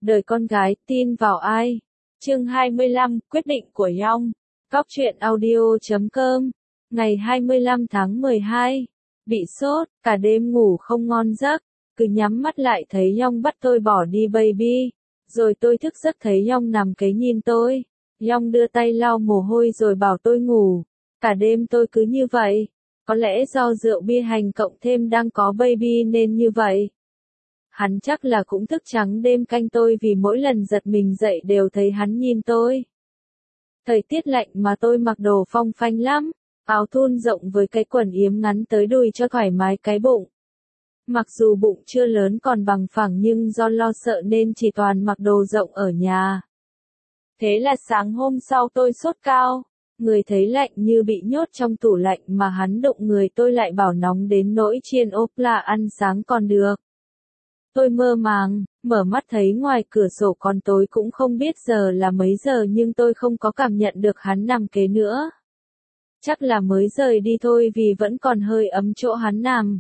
Đời con gái, tin vào ai? Chương 25, quyết định của Yong. Góc truyện audio.com. Ngày 25 tháng 12. Bị sốt, cả đêm ngủ không ngon giấc. Cứ nhắm mắt lại thấy Yong bắt tôi bỏ đi baby. Rồi tôi thức giấc thấy Yong nằm kế nhìn tôi. Yong đưa tay lau mồ hôi rồi bảo tôi ngủ. Cả đêm tôi cứ như vậy. Có lẽ do rượu bia hành cộng thêm đang có baby nên như vậy. Hắn chắc là cũng thức trắng đêm canh tôi vì mỗi lần giật mình dậy đều thấy hắn nhìn tôi. Thời tiết lạnh mà tôi mặc đồ phong phanh lắm, áo thun rộng với cái quần yếm ngắn tới đùi cho thoải mái cái bụng. Mặc dù bụng chưa lớn còn bằng phẳng nhưng do lo sợ nên chỉ toàn mặc đồ rộng ở nhà. Thế là sáng hôm sau tôi sốt cao, người thấy lạnh như bị nhốt trong tủ lạnh mà hắn đụng người tôi lại bảo nóng đến nỗi chiên ốp la ăn sáng còn được. Tôi mơ màng, mở mắt thấy ngoài cửa sổ còn tối cũng không biết giờ là mấy giờ nhưng tôi không có cảm nhận được hắn nằm kế nữa. Chắc là mới rời đi thôi vì vẫn còn hơi ấm chỗ hắn nằm.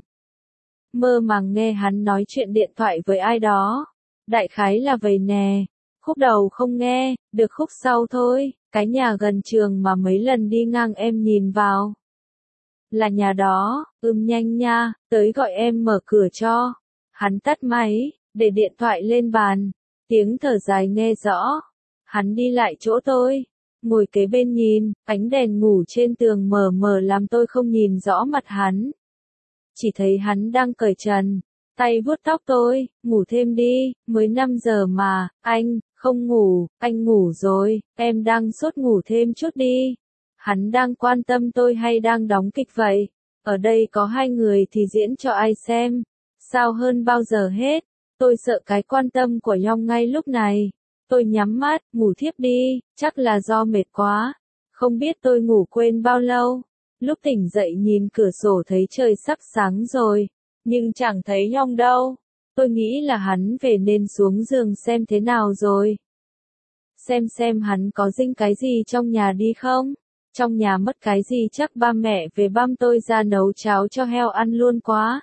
Mơ màng nghe hắn nói chuyện điện thoại với ai đó. Đại khái là vậy nè. Khúc đầu không nghe, được khúc sau thôi. Cái nhà gần trường mà mấy lần đi ngang em nhìn vào. Là nhà đó, nhanh nha, tới gọi em mở cửa cho. Hắn tắt máy, để điện thoại lên bàn. Tiếng thở dài nghe rõ. Hắn đi lại chỗ tôi. Ngồi kế bên nhìn, ánh đèn ngủ trên tường mờ mờ làm tôi không nhìn rõ mặt hắn. Chỉ thấy hắn đang cởi trần, tay vuốt tóc tôi, ngủ thêm đi, mới 5 giờ mà, anh, không ngủ, anh ngủ rồi, em đang sốt ngủ thêm chút đi. Hắn đang quan tâm tôi hay đang đóng kịch vậy? Ở đây có hai người thì diễn cho ai xem? Sao hơn bao giờ hết? Tôi sợ cái quan tâm của Yong ngay lúc này. Tôi nhắm mắt, ngủ thiếp đi, chắc là do mệt quá. Không biết tôi ngủ quên bao lâu. Lúc tỉnh dậy nhìn cửa sổ thấy trời sắp sáng rồi, nhưng chẳng thấy Yong đâu. Tôi nghĩ là hắn về nên xuống giường xem thế nào rồi. Xem hắn có dinh cái gì trong nhà đi không? Trong nhà mất cái gì chắc ba mẹ về băm tôi ra nấu cháo cho heo ăn luôn quá.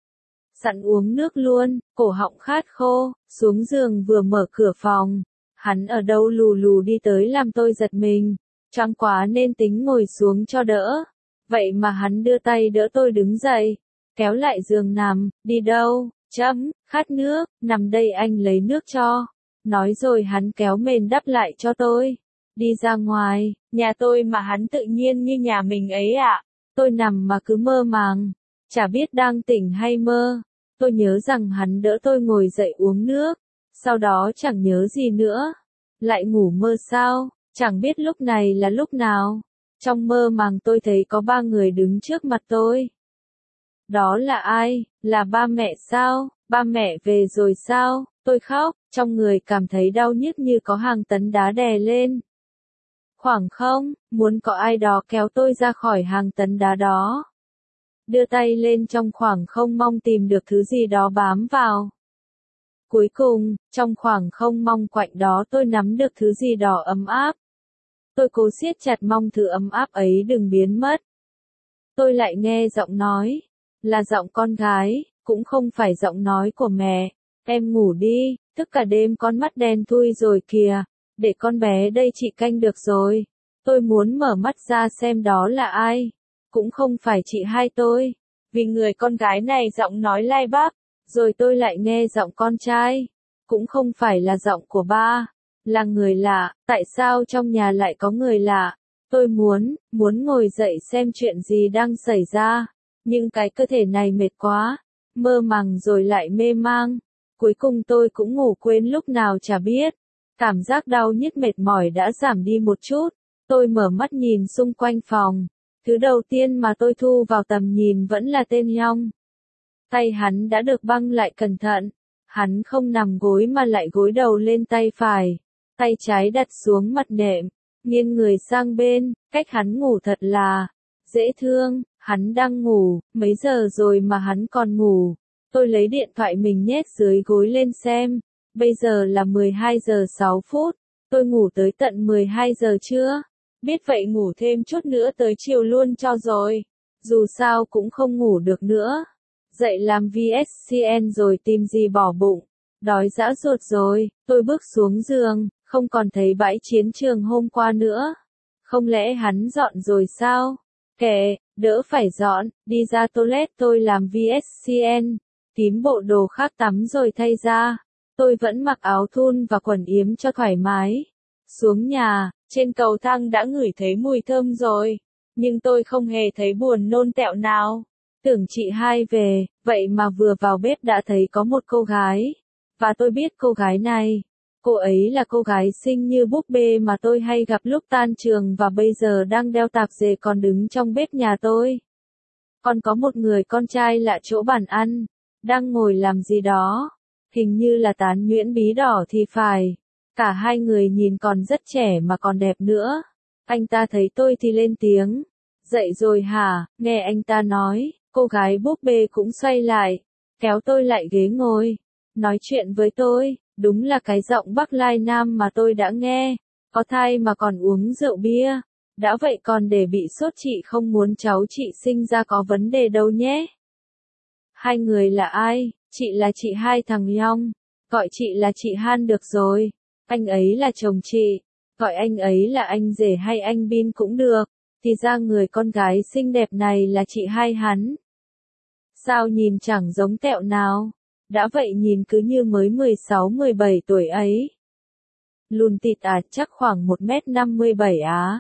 Sẵn uống nước luôn, cổ họng khát khô, xuống giường vừa mở cửa phòng. Hắn ở đâu lù lù đi tới làm tôi giật mình. Choáng quá nên tính ngồi xuống cho đỡ. Vậy mà hắn đưa tay đỡ tôi đứng dậy, kéo lại giường nằm, đi đâu, khát nước, nằm đây anh lấy nước cho. Nói rồi hắn kéo mền đắp lại cho tôi. Đi ra ngoài, nhà tôi mà hắn tự nhiên như nhà mình ấy ạ. Tôi nằm mà cứ mơ màng, chả biết đang tỉnh hay mơ. Tôi nhớ rằng hắn đỡ tôi ngồi dậy uống nước, sau đó chẳng nhớ gì nữa. Lại ngủ mơ sao, chẳng biết lúc này là lúc nào. Trong mơ màng tôi thấy có ba người đứng trước mặt tôi. Đó là ai? Là ba mẹ sao? Ba mẹ về rồi sao? Tôi khóc, trong người cảm thấy đau nhức như có hàng tấn đá đè lên. Khoảng không, muốn có ai đó kéo tôi ra khỏi hàng tấn đá đó. Đưa tay lên trong khoảng không mong tìm được thứ gì đó bám vào. Cuối cùng, trong khoảng không mong quạnh đó tôi nắm được thứ gì đó ấm áp. Tôi cố siết chặt mong thứ ấm áp ấy đừng biến mất. Tôi lại nghe giọng nói. Là giọng con gái, cũng không phải giọng nói của mẹ. Em ngủ đi, thức cả đêm con mắt đen thui rồi kìa. Để con bé đây chị canh được rồi. Tôi muốn mở mắt ra xem đó là ai. Cũng không phải chị hai tôi. Vì người con gái này giọng nói lai bác. Rồi tôi lại nghe giọng con trai. Cũng không phải là giọng của ba. Là người lạ, tại sao trong nhà lại có người lạ? Tôi muốn ngồi dậy xem chuyện gì đang xảy ra. Nhưng cái cơ thể này mệt quá. Mơ màng rồi lại mê mang. Cuối cùng tôi cũng ngủ quên lúc nào chả biết. Cảm giác đau nhức mệt mỏi đã giảm đi một chút. Tôi mở mắt nhìn xung quanh phòng. Thứ đầu tiên mà tôi thu vào tầm nhìn vẫn là tên Yong. Tay hắn đã được băng lại cẩn thận. Hắn không nằm gối mà lại gối đầu lên tay phải. Tay trái đặt xuống mặt nệm, nghiêng người sang bên, cách hắn ngủ thật là dễ thương. Hắn đang ngủ, mấy giờ rồi mà hắn còn ngủ. Tôi lấy điện thoại mình nhét dưới gối lên xem. Bây giờ là 12 giờ 6 phút. Tôi ngủ tới tận 12 giờ chưa? Biết vậy ngủ thêm chút nữa tới chiều luôn cho rồi. Dù sao cũng không ngủ được nữa. Dậy làm VSCN rồi tìm gì bỏ bụng. Đói dã ruột rồi, tôi bước xuống giường, không còn thấy bãi chiến trường hôm qua nữa. Không lẽ hắn dọn rồi sao? Kệ, đỡ phải dọn, đi ra toilet tôi làm VSCN, tím bộ đồ khác tắm rồi thay ra. Tôi vẫn mặc áo thun và quần yếm cho thoải mái. Xuống nhà, trên cầu thang đã ngửi thấy mùi thơm rồi, nhưng tôi không hề thấy buồn nôn tẹo nào. Tưởng chị hai về, vậy mà vừa vào bếp đã thấy có một cô gái. Và tôi biết cô gái này. Cô ấy là cô gái xinh như búp bê mà tôi hay gặp lúc tan trường và bây giờ đang đeo tạp dề còn đứng trong bếp nhà tôi. Còn có một người con trai lạ chỗ bàn ăn, đang ngồi làm gì đó. Hình như là Tán Nhuyễn Bí Đỏ thì phải. Cả hai người nhìn còn rất trẻ mà còn đẹp nữa. Anh ta thấy tôi thì lên tiếng. Dậy rồi hả? Nghe anh ta nói, cô gái búp bê cũng xoay lại, kéo tôi lại ghế ngồi. Nói chuyện với tôi, đúng là cái giọng Bắc Lai Nam mà tôi đã nghe. Có thai mà còn uống rượu bia. Đã vậy còn để bị sốt, chị không muốn cháu chị sinh ra có vấn đề đâu nhé. Hai người là ai? Chị là chị hai thằng Long. Gọi chị là chị Han được rồi. Anh ấy là chồng chị. Gọi anh ấy là anh rể hay anh Bin cũng được. Thì ra người con gái xinh đẹp này là chị hai hắn. Sao nhìn chẳng giống tẹo nào. Đã vậy nhìn cứ như mới 16-17 tuổi ấy. Lùn tịt à, chắc khoảng 1m57 á.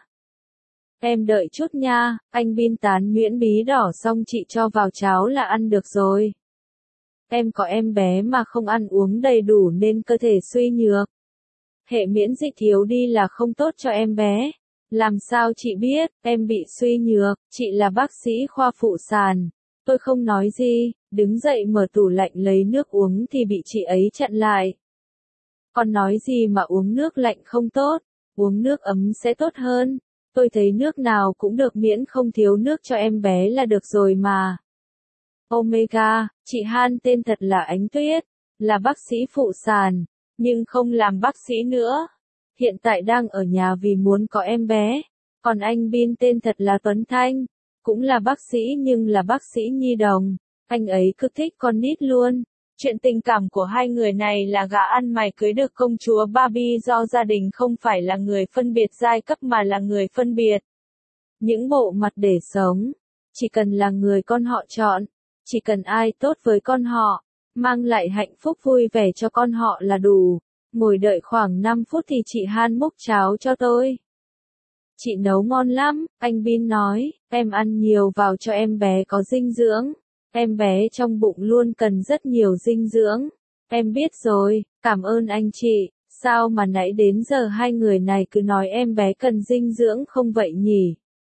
Em đợi chút nha, anh Bin Tán Nhuyễn Bí Đỏ xong chị cho vào cháo là ăn được rồi. Em có em bé mà không ăn uống đầy đủ nên cơ thể suy nhược. Hệ miễn dịch thiếu đi là không tốt cho em bé. Làm sao chị biết, em bị suy nhược, chị là bác sĩ khoa phụ sản. Tôi không nói gì, đứng dậy mở tủ lạnh lấy nước uống thì bị chị ấy chặn lại. Còn nói gì mà uống nước lạnh không tốt, uống nước ấm sẽ tốt hơn. Tôi thấy nước nào cũng được miễn không thiếu nước cho em bé là được rồi mà. Omega, chị Han tên thật là Ánh Tuyết, là bác sĩ phụ sản, nhưng không làm bác sĩ nữa. Hiện tại đang ở nhà vì muốn có em bé. Còn anh Bin tên thật là Tuấn Thanh, cũng là bác sĩ nhưng là bác sĩ nhi đồng. Anh ấy cực thích con nít luôn. Chuyện tình cảm của hai người này là gà ăn mày cưới được công chúa Barbie do gia đình không phải là người phân biệt giai cấp mà là người phân biệt những bộ mặt để sống. Chỉ cần là người con họ chọn, chỉ cần ai tốt với con họ, mang lại hạnh phúc vui vẻ cho con họ là đủ. Ngồi đợi khoảng 5 phút thì chị Han múc cháo cho tôi. Chị nấu ngon lắm, anh Bin nói, em ăn nhiều vào cho em bé có dinh dưỡng. Em bé trong bụng luôn cần rất nhiều dinh dưỡng. Em biết rồi, cảm ơn anh chị. Sao mà nãy đến giờ hai người này cứ nói em bé cần dinh dưỡng không vậy nhỉ?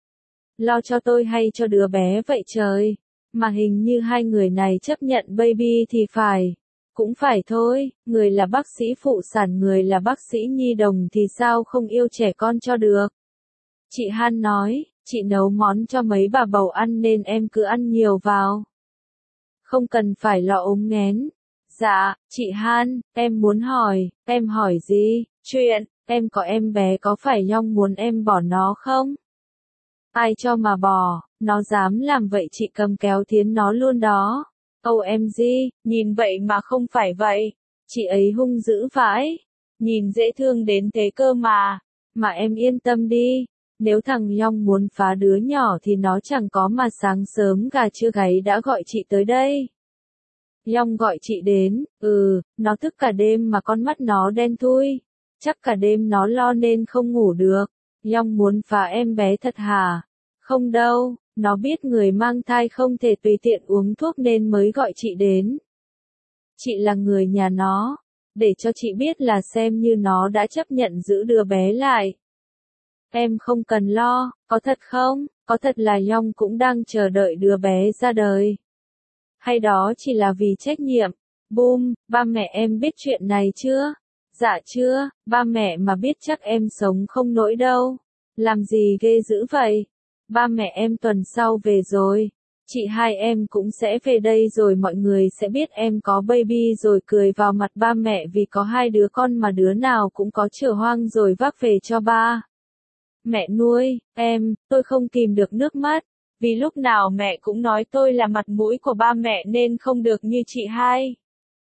Lo cho tôi hay cho đứa bé vậy trời? Mà hình như hai người này chấp nhận baby thì phải. Cũng phải thôi, người là bác sĩ phụ sản người là bác sĩ nhi đồng thì sao không yêu trẻ con cho được? Chị Han nói, chị nấu món cho mấy bà bầu ăn nên em cứ ăn nhiều vào. Không cần phải lo ốm nghén. Dạ, chị Han, em muốn hỏi, em hỏi gì? Chuyện, em có em bé có phải Long muốn em bỏ nó không? Ai cho mà bỏ, nó dám làm vậy chị cầm kéo thiến nó luôn đó. OMG, nhìn vậy mà không phải vậy. Chị ấy hung dữ vãi. Nhìn dễ thương đến thế cơ mà. Mà em yên tâm đi. Nếu thằng Long muốn phá đứa nhỏ thì nó chẳng có mà sáng sớm gà trưa gáy đã gọi chị tới đây. Long gọi chị đến, nó thức cả đêm mà con mắt nó đen thui. Chắc cả đêm nó lo nên không ngủ được. Long muốn phá em bé thật hả? Không đâu, nó biết người mang thai không thể tùy tiện uống thuốc nên mới gọi chị đến. Chị là người nhà nó, để cho chị biết là xem như nó đã chấp nhận giữ đứa bé lại. Em không cần lo, có thật không? Có thật là Long cũng đang chờ đợi đứa bé ra đời. Hay đó chỉ là vì trách nhiệm? Boom, ba mẹ em biết chuyện này chưa? Dạ chưa, ba mẹ mà biết chắc em sống không nổi đâu. Làm gì ghê dữ vậy? Ba mẹ em tuần sau về rồi. Chị hai em cũng sẽ về đây rồi mọi người sẽ biết em có baby rồi cười vào mặt ba mẹ vì có hai đứa con mà đứa nào cũng có chửa hoang rồi vác về cho ba mẹ nuôi. Tôi không kìm được nước mắt. Vì lúc nào mẹ cũng nói tôi là mặt mũi của ba mẹ nên không được như chị hai.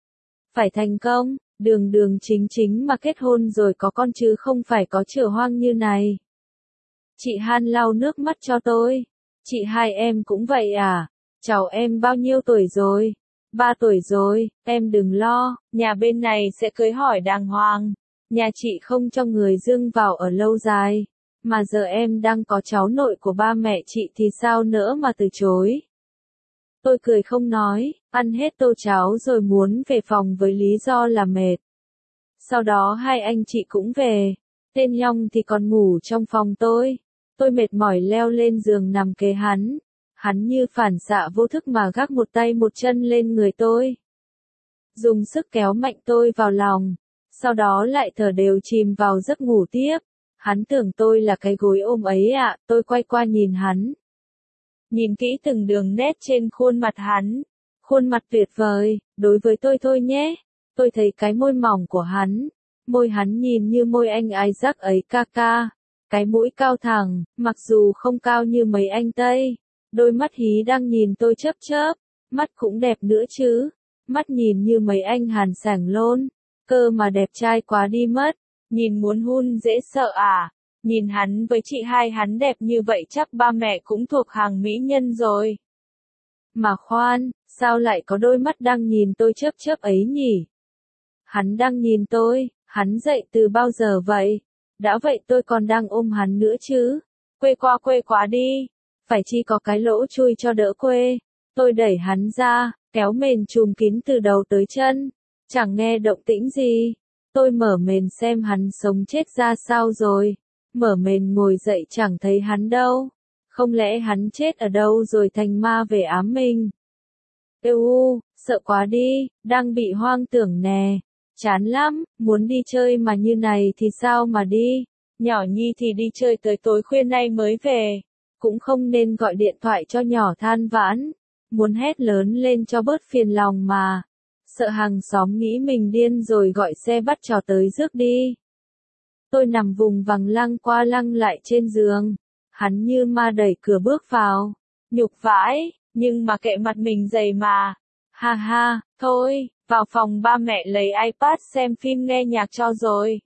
phải thành công, đường đường chính chính mà kết hôn rồi có con chứ không phải có chửa hoang như này. Chị Han lau nước mắt cho tôi. Chị hai em cũng vậy à? Cháu em bao nhiêu tuổi rồi? 3 tuổi rồi, em đừng lo, nhà bên này sẽ cưới hỏi đàng hoàng. Nhà chị không cho người dương vào ở lâu dài. Mà giờ em đang có cháu nội của ba mẹ chị thì sao nữa mà từ chối. Tôi cười không nói, ăn hết tô cháo rồi muốn về phòng với lý do là mệt. Sau đó hai anh chị cũng về. Tên Nhong thì còn ngủ trong phòng tôi. Tôi mệt mỏi leo lên giường nằm kế hắn. Hắn như phản xạ vô thức mà gác một tay một chân lên người tôi. Dùng sức kéo mạnh tôi vào lòng. Sau đó lại thở đều chìm vào giấc ngủ tiếp. Hắn tưởng tôi là cái gối ôm ấy ạ, tôi quay qua nhìn hắn. Nhìn kỹ từng đường nét trên khuôn mặt hắn. Khuôn mặt tuyệt vời, đối với tôi thôi nhé. Tôi thấy cái môi mỏng của hắn. Môi hắn nhìn như môi anh Isaac ấy ca ca. Cái mũi cao thẳng, mặc dù không cao như mấy anh Tây. Đôi mắt hí đang nhìn tôi chớp chớp. Mắt cũng đẹp nữa chứ. Mắt nhìn như mấy anh Hàn sảng lôn. Cơ mà đẹp trai quá đi mất. Nhìn muốn hun dễ sợ à. Nhìn hắn với chị hai hắn đẹp như vậy chắc ba mẹ cũng thuộc hàng mỹ nhân rồi. Mà khoan, sao lại có đôi mắt đang nhìn tôi chớp chớp ấy nhỉ? Hắn đang nhìn tôi, hắn dậy từ bao giờ vậy? Đã vậy tôi còn đang ôm hắn nữa chứ. Quê quá đi. Phải chi có cái lỗ chui cho đỡ quê. Tôi đẩy hắn ra, kéo mền trùm kín từ đầu tới chân. Chẳng nghe động tĩnh gì. Tôi mở mền xem hắn sống chết ra sao rồi. Mở mền ngồi dậy chẳng thấy hắn đâu. Không lẽ hắn chết ở đâu rồi thành ma về ám mình? Sợ quá đi, đang bị hoang tưởng nè. Chán lắm, muốn đi chơi mà như này thì sao mà đi. Nhỏ Nhi thì đi chơi tới tối khuya nay mới về. Cũng không nên gọi điện thoại cho nhỏ than vãn. Muốn hét lớn lên cho bớt phiền lòng mà. Sợ hàng xóm nghĩ mình điên rồi gọi xe bắt trò tới rước đi. Tôi nằm vùng vằng lăng qua lăng lại trên giường. Hắn như ma đẩy cửa bước vào. Nhục vãi, nhưng mà kệ mặt mình dày mà. Ha ha, thôi, vào phòng ba mẹ lấy iPad xem phim nghe nhạc cho rồi.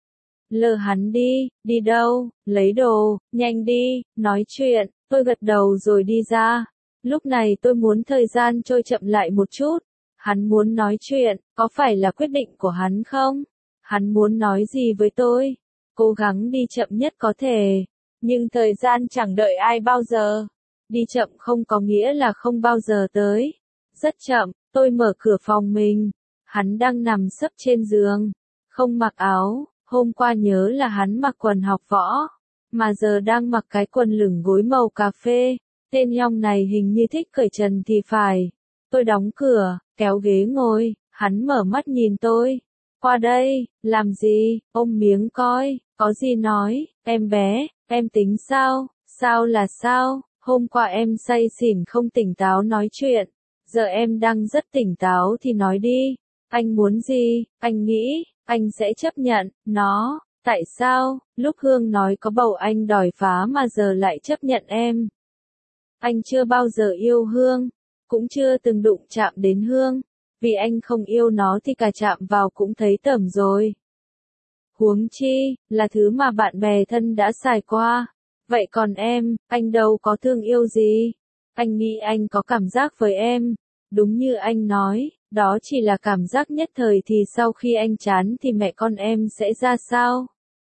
Lờ hắn đi đâu, lấy đồ, nhanh đi, nói chuyện, tôi gật đầu rồi đi ra. Lúc này tôi muốn thời gian trôi chậm lại một chút. Hắn muốn nói chuyện, có phải là quyết định của hắn không? Hắn muốn nói gì với tôi? Cố gắng đi chậm nhất có thể. Nhưng thời gian chẳng đợi ai bao giờ. Đi chậm không có nghĩa là không bao giờ tới. Rất chậm, tôi mở cửa phòng mình. Hắn đang nằm sấp trên giường. Không mặc áo, hôm qua nhớ là hắn mặc quần học võ. Mà giờ đang mặc cái quần lửng gối màu cà phê. Tên Nhong này hình như thích cởi trần thì phải. Tôi đóng cửa, kéo ghế ngồi, hắn mở mắt nhìn tôi. Qua đây, làm gì, ôm miếng coi, có gì nói, em bé, em tính sao, sao là sao, hôm qua em say xỉn không tỉnh táo nói chuyện, giờ em đang rất tỉnh táo thì nói đi, anh muốn gì, anh nghĩ, anh sẽ chấp nhận, nó, tại sao, lúc Hương nói có bầu anh đòi phá mà giờ lại chấp nhận em. Anh chưa bao giờ yêu Hương, cũng chưa từng đụng chạm đến Hương. Vì anh không yêu nó thì cả chạm vào cũng thấy tởm rồi. Huống chi, là thứ mà bạn bè thân đã xài qua. Vậy còn em, anh đâu có thương yêu gì. Anh nghĩ anh có cảm giác với em. Đúng như anh nói, đó chỉ là cảm giác nhất thời thì sau khi anh chán thì mẹ con em sẽ ra sao?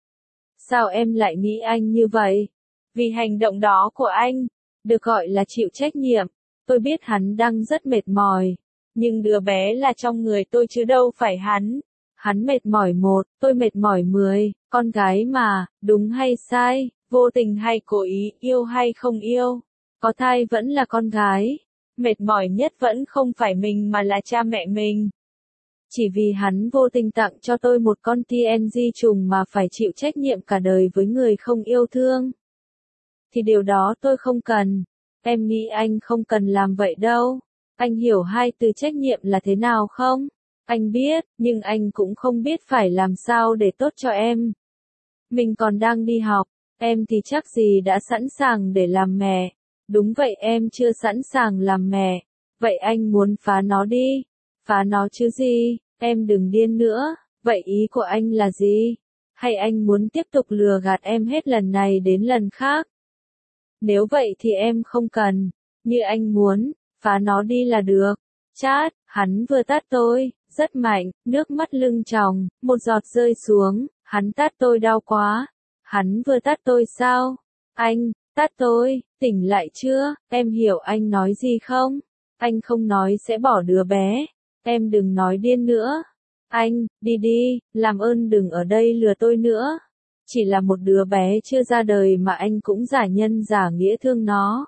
Sao em lại nghĩ anh như vậy? Vì hành động đó của anh, được gọi là chịu trách nhiệm. Tôi biết hắn đang rất mệt mỏi. Nhưng đứa bé là trong người tôi chứ đâu phải hắn. Hắn mệt mỏi 1, tôi mệt mỏi 10, con gái mà, đúng hay sai, vô tình hay cố ý, yêu hay không yêu. Có thai vẫn là con gái. Mệt mỏi nhất vẫn không phải mình mà là cha mẹ mình. Chỉ vì hắn vô tình tặng cho tôi một con TNG trùng mà phải chịu trách nhiệm cả đời với người không yêu thương. Thì điều đó tôi không cần. Em nghĩ anh không cần làm vậy đâu. Anh hiểu hai từ trách nhiệm là thế nào không? Anh biết, nhưng anh cũng không biết phải làm sao để tốt cho em. Mình còn đang đi học, em thì chắc gì đã sẵn sàng để làm mẹ. Đúng vậy em chưa sẵn sàng làm mẹ. Vậy anh muốn phá nó đi. Phá nó chứ gì, Em đừng điên nữa, vậy ý của anh là gì? Hay anh muốn tiếp tục lừa gạt em hết lần này đến lần khác? Nếu vậy thì em không cần, như anh muốn, phá nó đi là được. Chát, hắn vừa tát tôi, rất mạnh, nước mắt lưng tròng, một giọt rơi xuống, hắn tát tôi đau quá. Hắn vừa tát tôi sao? Anh, tát tôi, tỉnh lại chưa? Em hiểu anh nói gì không? Anh không nói sẽ bỏ đứa bé. Em đừng nói điên nữa. Anh, đi đi, làm ơn đừng ở đây lừa tôi nữa. Chỉ là một đứa bé chưa ra đời mà anh cũng giả nhân giả nghĩa thương nó.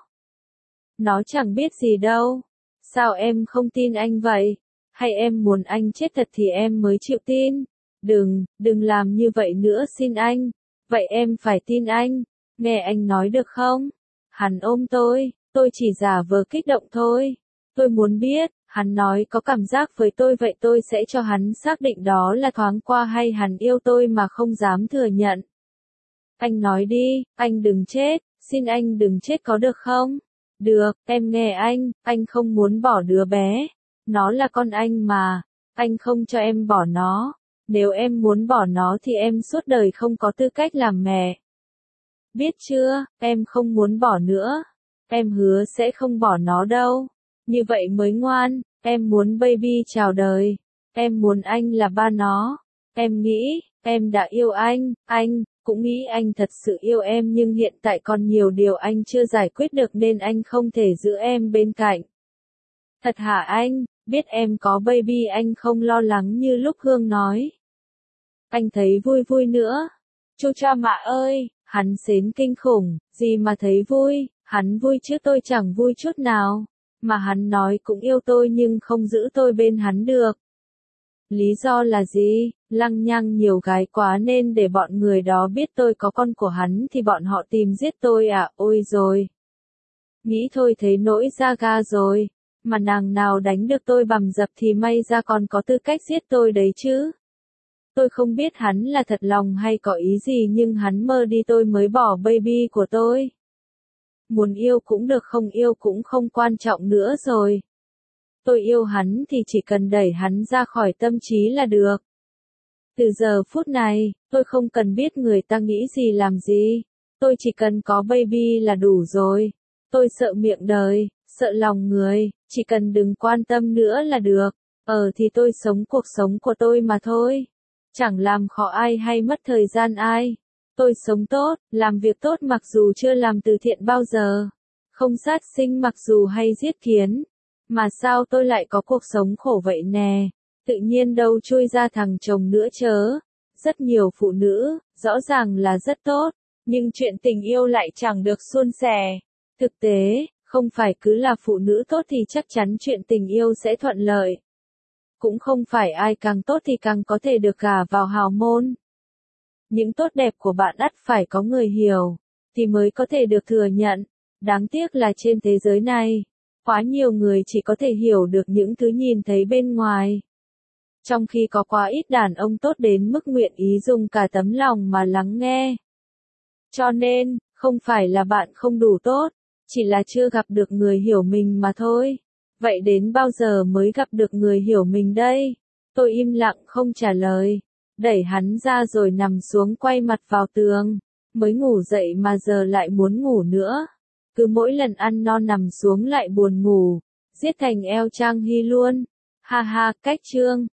Nó chẳng biết gì đâu. Sao em không tin anh vậy? Hay em muốn anh chết thật thì em mới chịu tin? Đừng làm như vậy nữa xin anh. Vậy em phải tin anh. Nghe anh nói được không? Hắn ôm tôi chỉ giả vờ kích động thôi. Tôi muốn biết, hắn nói có cảm giác với tôi vậy tôi sẽ cho hắn xác định đó là thoáng qua hay hắn yêu tôi mà không dám thừa nhận. Anh nói đi, anh đừng chết, xin anh đừng chết có được không? Được, em nghe anh không muốn bỏ đứa bé. Nó là con anh mà, anh không cho em bỏ nó. Nếu em muốn bỏ nó thì em suốt đời không có tư cách làm mẹ. Biết chưa, em không muốn bỏ nữa. Em hứa sẽ không bỏ nó đâu. Như vậy mới ngoan, em muốn baby chào đời. Em muốn anh là ba nó. Em nghĩ, em đã yêu anh cũng nghĩ anh thật sự yêu em nhưng hiện tại còn nhiều điều anh chưa giải quyết được nên anh không thể giữ em bên cạnh. Thật hả anh, biết em có baby anh không lo lắng như lúc Hương nói. Anh thấy vui vui nữa. Chu cha mạ ơi, hắn xến kinh khủng, gì mà thấy vui, hắn vui chứ tôi chẳng vui chút nào. Mà hắn nói cũng yêu tôi nhưng không giữ tôi bên hắn được. Lý do là gì? Lăng nhăng nhiều gái quá nên để bọn người đó biết tôi có con của hắn thì bọn họ tìm giết tôi à, ôi rồi. Nghĩ thôi thấy nỗi da ga rồi, mà nàng nào đánh được tôi bầm dập thì may ra còn có tư cách giết tôi đấy chứ. Tôi không biết hắn là thật lòng hay có ý gì nhưng hắn mơ đi tôi mới bỏ baby của tôi. Muốn yêu cũng được không yêu cũng không quan trọng nữa rồi. Tôi yêu hắn thì chỉ cần đẩy hắn ra khỏi tâm trí là được. Từ giờ phút này, tôi không cần biết người ta nghĩ gì làm gì. Tôi chỉ cần có baby là đủ rồi. Tôi sợ miệng đời, sợ lòng người, chỉ cần đừng quan tâm nữa là được. Thì tôi sống cuộc sống của tôi mà thôi. Chẳng làm khó ai hay mất thời gian ai. Tôi sống tốt, làm việc tốt mặc dù chưa làm từ thiện bao giờ. Không sát sinh mặc dù hay giết kiến. Mà sao tôi lại có cuộc sống khổ vậy nè? Tự nhiên đâu chui ra thằng chồng nữa chớ. Rất nhiều phụ nữ, rõ ràng là rất tốt, nhưng chuyện tình yêu lại chẳng được suôn sẻ. Thực tế, không phải cứ là phụ nữ tốt thì chắc chắn chuyện tình yêu sẽ thuận lợi. Cũng không phải ai càng tốt thì càng có thể được gả vào hào môn. Những tốt đẹp của bạn ắt phải có người hiểu, thì mới có thể được thừa nhận. Đáng tiếc là trên thế giới này, quá nhiều người chỉ có thể hiểu được những thứ nhìn thấy bên ngoài. Trong khi có quá ít đàn ông tốt đến mức nguyện ý dùng cả tấm lòng mà lắng nghe. Cho nên, không phải là bạn không đủ tốt, chỉ là chưa gặp được người hiểu mình mà thôi. Vậy đến bao giờ mới gặp được người hiểu mình đây? Tôi im lặng không trả lời, đẩy hắn ra rồi nằm xuống quay mặt vào tường. Mới ngủ dậy mà giờ lại muốn ngủ nữa. Cứ mỗi lần ăn no nằm xuống lại buồn ngủ, giết thành eo Trang Hy luôn. Ha ha, cách chương.